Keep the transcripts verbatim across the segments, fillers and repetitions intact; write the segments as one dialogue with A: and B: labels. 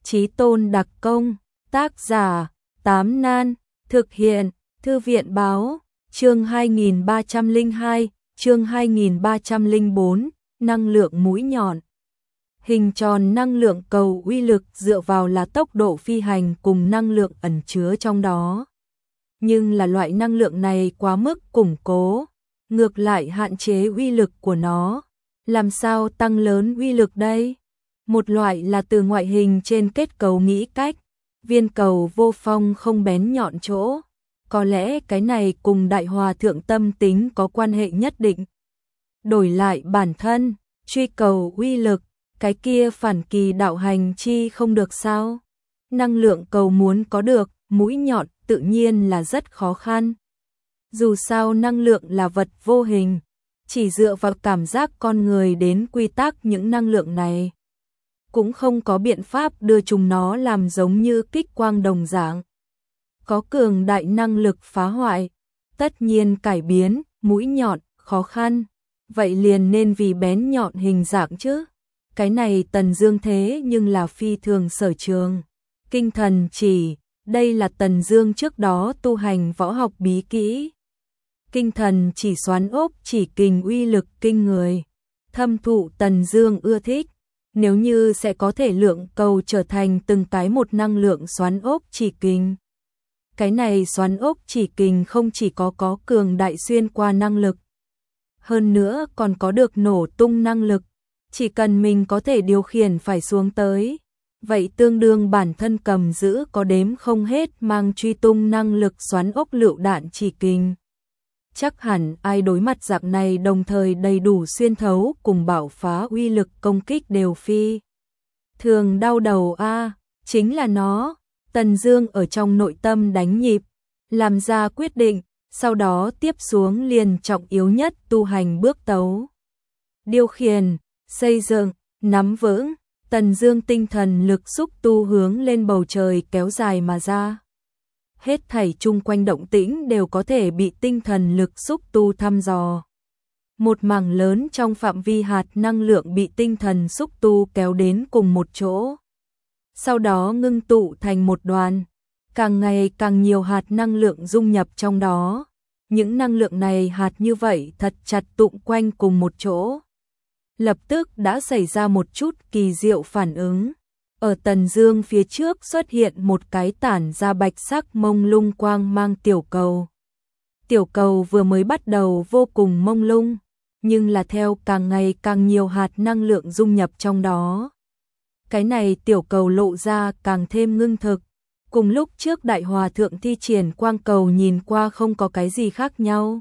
A: Chí Tôn đặc công, tác giả, Tám Nan, thực hiện, Thư viện báo, chương hai nghìn ba trăm lẻ hai, chương hai nghìn ba trăm lẻ bốn, năng lượng mũi nhọn. Hình tròn năng lượng cầu uy lực dựa vào là tốc độ phi hành cùng năng lượng ẩn chứa trong đó. Nhưng là loại năng lượng này quá mức củng cố, ngược lại hạn chế uy lực của nó. Làm sao tăng lớn uy lực đây? Một loại là từ ngoại hình trên kết cấu nghĩ cách, viên cầu vô phong không bén nhọn chỗ. Có lẽ cái này cùng Đại Hòa Thượng tâm tính có quan hệ nhất định. Đổi lại bản thân, truy cầu uy lực, cái kia phản kỳ đạo hành chi không được sao? Năng lượng cầu muốn có được, mũi nhọn tự nhiên là rất khó khăn. Dù sao năng lượng là vật vô hình, chỉ dựa vào cảm giác con người đến quy tắc những năng lượng này. Cũng không có biện pháp đưa chúng nó làm giống như kích quang đồng dạng. Có cường đại năng lực phá hoại, tất nhiên cải biến, mũi nhọn, khó khăn. Vậy liền nên vì bén nhọn hình dạng chứ. Cái này Tần Dương thế nhưng là phi thường sở trường. Kinh thần chỉ, đây là Tần Dương trước đó tu hành võ học bí kỹ. Kinh thần chỉ xoắn ốc chỉ kình uy lực kinh người. Thâm thụ Tần Dương ưa thích. Nếu như sẽ có thể lượng cầu trở thành từng cái một năng lượng xoắn ốc chỉ kình. Cái này xoắn ốc chỉ kình không chỉ có có cường đại xuyên qua năng lực, hơn nữa còn có được nổ tung năng lực. Chỉ cần mình có thể điều khiển phải xuống tới, vậy tương đương bản thân cầm giữ có đếm không hết mang truy tung năng lực xoắn ốc lựu đạn chỉ kình. Chắc hẳn ai đối mặt dạng này đồng thời đầy đủ xuyên thấu cùng bảo phá uy lực công kích đều phi thường đau đầu a, à, chính là nó. Tần Dương ở trong nội tâm đánh nhịp, làm ra quyết định, sau đó tiếp xuống liền trọng yếu nhất tu hành bước tấu. Điều khiển, xây dựng, nắm vững, Tần Dương tinh thần lực xúc tu hướng lên bầu trời kéo dài mà ra. Hết thảy chung quanh động tĩnh đều có thể bị tinh thần lực xúc tu thăm dò. Một mảng lớn trong phạm vi hạt năng lượng bị tinh thần xúc tu kéo đến cùng một chỗ. Sau đó ngưng tụ thành một đoàn, càng ngày càng nhiều hạt năng lượng dung nhập trong đó. Những năng lượng này hạt như vậy thật chặt tụng quanh cùng một chỗ. Lập tức đã xảy ra một chút kỳ diệu phản ứng. Ở Tần Dương phía trước xuất hiện một cái tản ra bạch sắc mông lung quang mang tiểu cầu. Tiểu cầu vừa mới bắt đầu vô cùng mông lung, nhưng là theo càng ngày càng nhiều hạt năng lượng dung nhập trong đó. Cái này tiểu cầu lộ ra càng thêm ngưng thực. Cùng lúc trước Đại Hòa Thượng thi triển quang cầu nhìn qua không có cái gì khác nhau.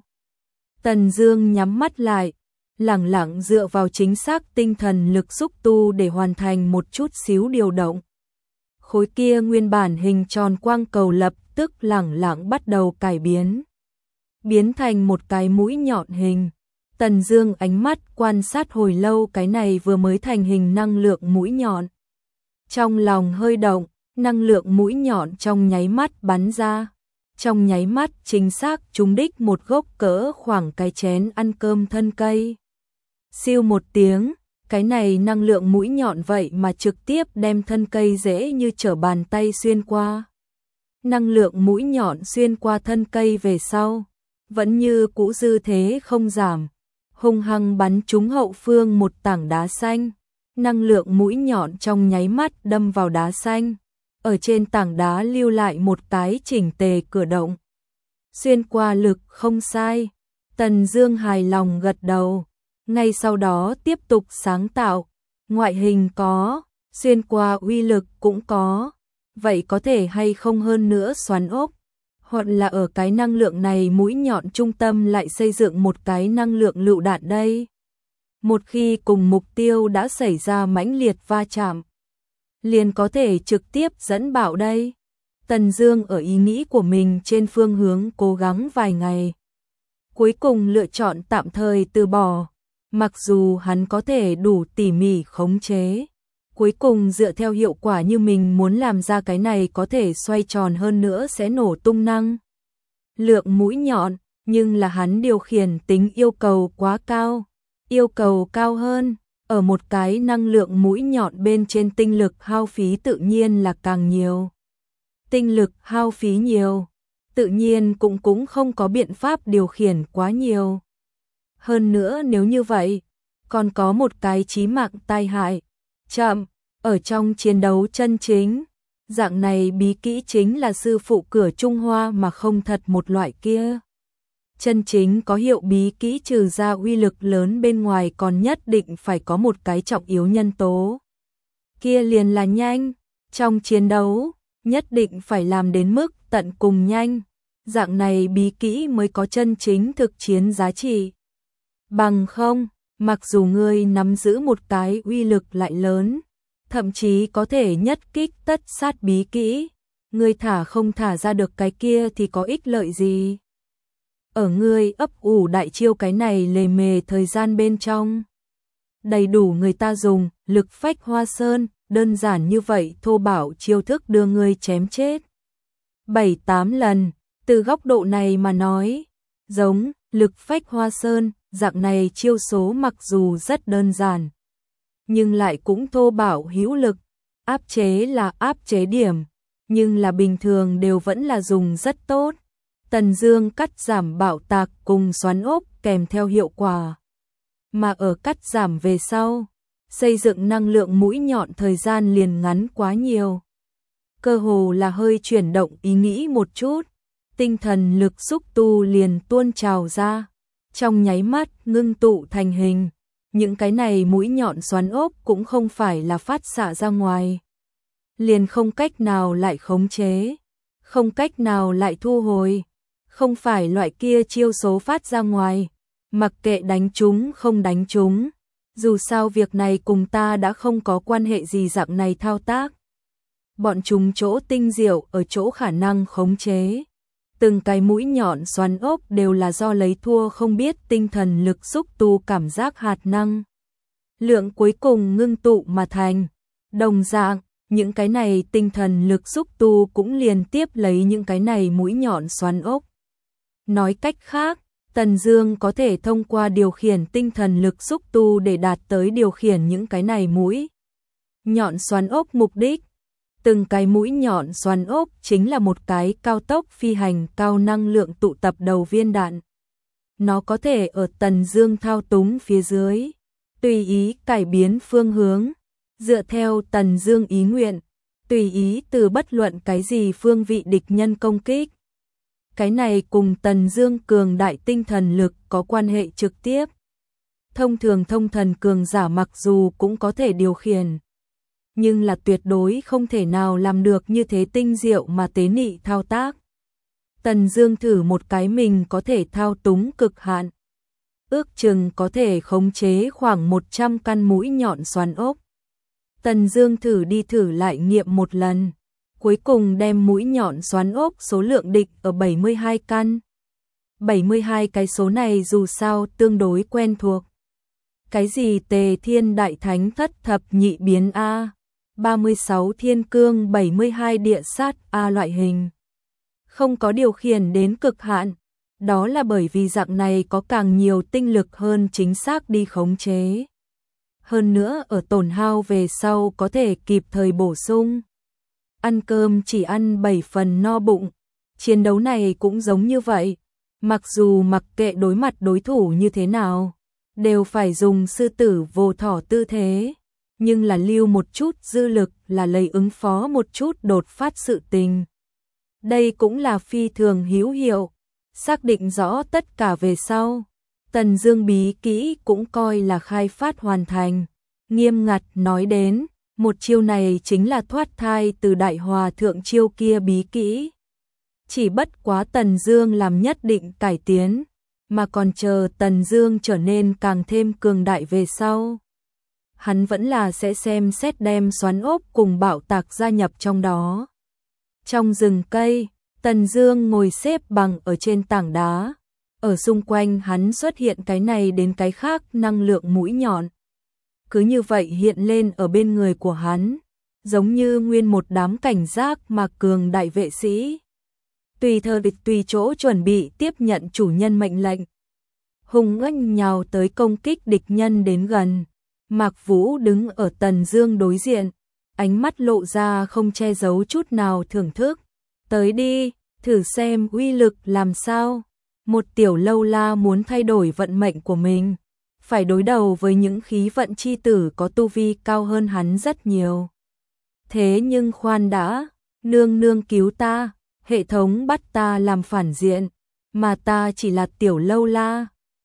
A: Tần Dương nhắm mắt lại, lẳng lặng dựa vào chính xác tinh thần lực xúc tu để hoàn thành một chút xíu điều động. Khối kia nguyên bản hình tròn quang cầu lập tức lẳng lặng bắt đầu cải biến. Biến thành một cái mũi nhọn hình. Tần Dương ánh mắt quan sát hồi lâu cái này vừa mới thành hình năng lượng mũi nhọn. Trong lòng hơi động, năng lượng mũi nhọn trong nháy mắt bắn ra. Trong nháy mắt chính xác trúng đích một gốc cỡ khoảng cái chén ăn cơm thân cây. Siêu một tiếng, cái này năng lượng mũi nhọn vậy mà trực tiếp đem thân cây dễ như trở bàn tay xuyên qua. Năng lượng mũi nhọn xuyên qua thân cây về sau, vẫn như cũ dư thế không giảm, hung hăng bắn trúng hậu phương một tảng đá xanh. Năng lượng mũi nhọn trong nháy mắt đâm vào đá xanh, ở trên tảng đá lưu lại một cái chỉnh tề cửa động. Xuyên qua lực không sai, Tần Dương hài lòng gật đầu. Ngay sau đó tiếp tục sáng tạo, ngoại hình có, xuyên qua uy lực cũng có, vậy có thể hay không hơn nữa xoắn ốc, hoặc là ở cái năng lượng này mũi nhọn trung tâm lại xây dựng một cái năng lượng lựu đạn đây. Một khi cùng mục tiêu đã xảy ra mãnh liệt va chạm, liền có thể trực tiếp dẫn bạo đây. Tần Dương ở ý nghĩ của mình trên phương hướng cố gắng vài ngày, cuối cùng lựa chọn tạm thời từ bỏ. Mặc dù hắn có thể đủ tỉ mỉ khống chế, cuối cùng dựa theo hiệu quả như mình muốn làm ra cái này có thể xoay tròn hơn nữa sẽ nổ tung năng lượng mũi nhọn, nhưng là hắn điều khiển tính yêu cầu quá cao. Yêu cầu cao hơn, Ở một cái năng lượng mũi nhọn bên trên tinh lực hao phí tự nhiên là càng nhiều. Tinh lực hao phí nhiều, tự nhiên cũng cũng không có biện pháp điều khiển quá nhiều. Hơn nữa nếu như vậy, còn có một cái chí mạng tai hại, chậm, ở trong chiến đấu chân chính. Dạng này bí kỹ chính là sư phụ cửa Trung Hoa mà không thật một loại kia. Chân chính có hiệu bí kỹ trừ ra uy lực lớn bên ngoài còn nhất định phải có một cái trọng yếu nhân tố. Kia liền là nhanh, trong chiến đấu, nhất định phải làm đến mức tận cùng nhanh. Dạng này bí kỹ mới có chân chính thực chiến giá trị. Bằng không, mặc dù ngươi nắm giữ một cái uy lực lại lớn, thậm chí có thể nhất kích tất sát bí kỹ, ngươi thả không thả ra được cái kia thì có ích lợi gì? Ở ngươi ấp ủ đại chiêu cái này lề mề thời gian bên trong, đầy đủ người ta dùng lực phách hoa sơn, đơn giản như vậy thô bạo chiêu thức đưa ngươi chém chết. Bảy tám lần, từ góc độ này mà nói, giống lực phách hoa sơn, dạng này chiêu số mặc dù rất đơn giản, nhưng lại cũng thô bạo hữu lực, áp chế là áp chế điểm, nhưng là bình thường đều vẫn là dùng rất tốt. Tần Dương cắt giảm bạo tạc cùng xoắn ốc kèm theo hiệu quả. Mà ở cắt giảm về sau, xây dựng năng lượng mũi nhọn thời gian liền ngắn quá nhiều. Cơ hồ là hơi chuyển động ý nghĩ một chút, tinh thần lực xúc tu liền tuôn trào ra, trong nháy mắt ngưng tụ thành hình. Những cái này mũi nhọn xoắn ốc cũng không phải là phát xạ ra ngoài, liền không cách nào lại khống chế, không cách nào lại thu hồi, không phải loại kia chiêu số phát ra ngoài, mặc kệ đánh chúng không đánh chúng, dù sao việc này cùng ta đã không có quan hệ gì. Dạng này thao tác, bọn chúng chỗ tinh diệu ở chỗ khả năng khống chế. Từng cái mũi nhọn xoắn ốc đều là do lấy thua không biết tinh thần lực xúc tu cảm giác hạt năng lượng cuối cùng ngưng tụ mà thành. Đồng dạng, những cái này tinh thần lực xúc tu cũng liền tiếp lấy những cái này mũi nhọn xoắn ốc. Nói cách khác, Tần Dương có thể thông qua điều khiển tinh thần lực xúc tu để đạt tới điều khiển những cái này mũi nhọn xoắn ốc mục đích. Từng cái mũi nhọn xoắn ốc chính là một cái cao tốc phi hành cao năng lượng tụ tập đầu viên đạn. Nó có thể ở Tần Dương thao túng phía dưới, tùy ý cải biến phương hướng, dựa theo Tần Dương ý nguyện, tùy ý từ bất luận cái gì phương vị địch nhân công kích. Cái này cùng Tần Dương cường đại tinh thần lực có quan hệ trực tiếp. Thông thường thông thần cường giả mặc dù cũng có thể điều khiển, nhưng là tuyệt đối không thể nào làm được như thế tinh diệu mà tế nhị thao tác. Tần Dương thử một cái mình có thể thao túng cực hạn, ước chừng có thể khống chế khoảng một trăm căn mũi nhọn xoắn ốc. Tần Dương thử đi thử lại nghiệm một lần, cuối cùng đem mũi nhọn xoắn ốc số lượng định ở bảy mươi hai căn. bảy mươi hai cái số này dù sao tương đối quen thuộc. Cái gì Tề Thiên Đại Thánh Thất Thập Nhị Biến A, ba mươi sáu Thiên Cương, bảy mươi hai Địa Sát A loại hình. Không có điều khiển đến cực hạn, đó là bởi vì dạng này có càng nhiều tinh lực hơn chính xác đi khống chế. Hơn nữa ở tổn hao về sau có thể kịp thời bổ sung. Ăn cơm chỉ ăn bảy phần no bụng, chiến đấu này cũng giống như vậy, mặc dù mặc kệ đối mặt đối thủ như thế nào, đều phải dùng sư tử vồ thỏ tư thế, nhưng là lưu một chút dư lực là lấy ứng phó một chút đột phát sự tình. Đây cũng là phi thường hữu hiệu. Xác định rõ tất cả về sau, Tần Dương bí kỹ cũng coi là khai phát hoàn thành. Nghiêm ngặt nói đến, một chiêu này chính là thoát thai từ Đại Hòa Thượng chiêu kia bí kỹ. Chỉ bất quá Tần Dương làm nhất định cải tiến, mà còn chờ Tần Dương trở nên càng thêm cường đại về sau, hắn vẫn là sẽ xem xét đem xoắn ốc cùng bạo tạc gia nhập trong đó. Trong rừng cây, Tần Dương ngồi xếp bằng ở trên tảng đá, ở xung quanh hắn xuất hiện cái này đến cái khác năng lượng mũi nhọn. Cứ như vậy hiện lên ở bên người của hắn, giống như nguyên một đám cảnh giác mà cường đại vệ sĩ. Tùy thời tùy chỗ chuẩn bị tiếp nhận chủ nhân mệnh lệnh. Hùng ênh nhào tới công kích địch nhân đến gần, Mạc Vũ đứng ở Tần Dương đối diện, ánh mắt lộ ra không che giấu chút nào thưởng thức. Tới đi, thử xem uy lực làm sao. Một tiểu lâu la muốn thay đổi vận mệnh của mình, phải đối đầu với những khí vận chi tử có tu vi cao hơn hắn rất nhiều. Thế nhưng khoan đã, nương nương cứu ta, hệ thống bắt ta làm phản diện, mà ta chỉ là tiểu lâu la.